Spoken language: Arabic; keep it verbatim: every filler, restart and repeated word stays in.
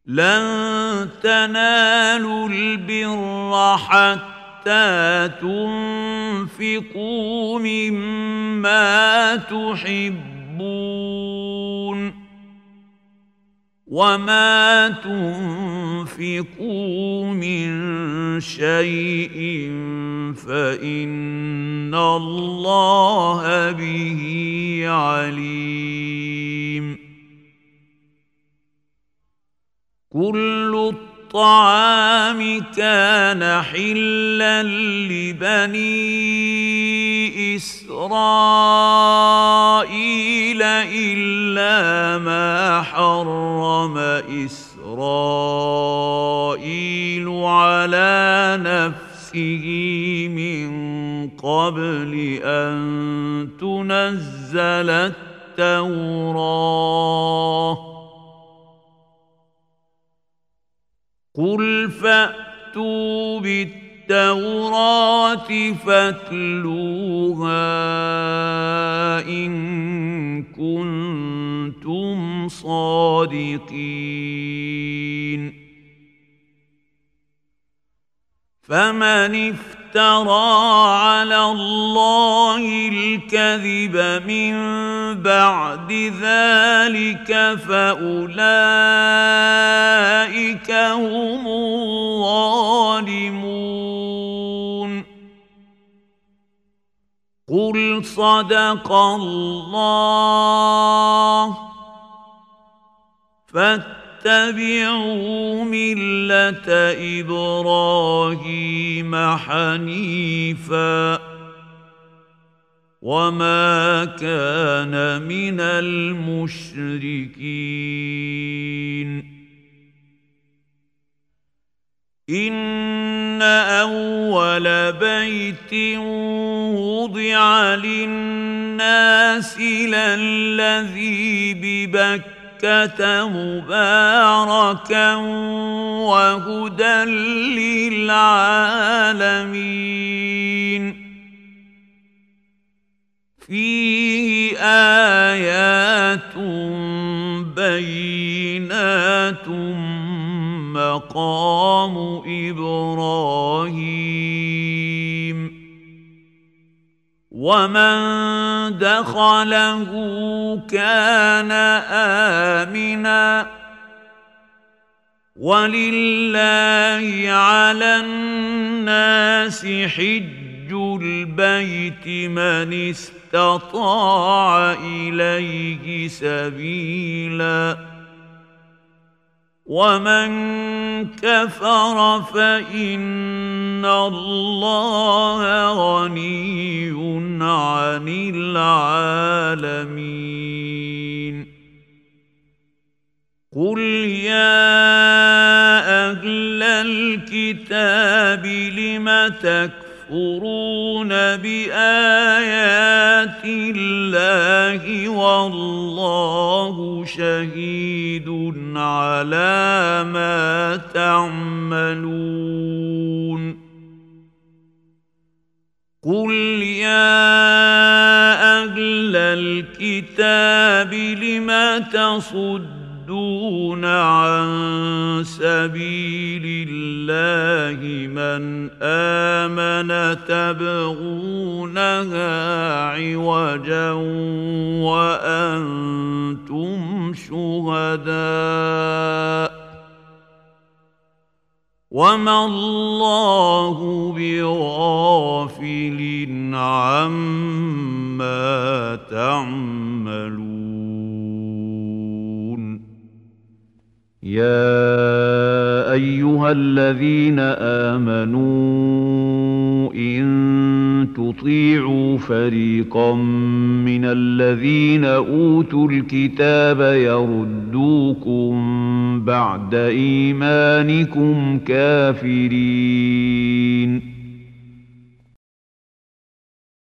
لن تنالوا البر حتى تنفقوا مما تحبون وما تنفقوا من شيء فإن الله به عليم. كل الطعام كان حلا لبني إسرائيل إلا ما حرم إسرائيل على نفسه من قبل أن تنزل التوراة. قل فأتوا بالتوراة فاتلوها إن كنتم صادقين. فمن افترى على الله الكذب من بعد ذلك فأولئك هم الظالمون. قل صدق الله فاتبعوا ملة إبراهيم حنيفا وما كان من المشركين. إن أول بيت وضع للناس للذي ببكة مباركا وهدى للعالمين. فيه آيات بينات مقام إبراهيم ومن دخله كان آمنا ولله على الناس حج البيت من استطاع إليه سبيلا ومن كفر فإن الله غني عن العالمين. قل يا أهل الكتاب لم تكفرون بآيات الله والله شهيد على ما تعملون. قل يا أهل الكتاب لم تصدون عن سبيل الله من آمن تبغونها عوجا وأنتم شهداء وما الله بغافل عما تعملون. يا أيها الذين آمنوا إن تطيعوا فريقا من الذين أوتوا الكتاب يردوكم بعد إيمانكم كافرين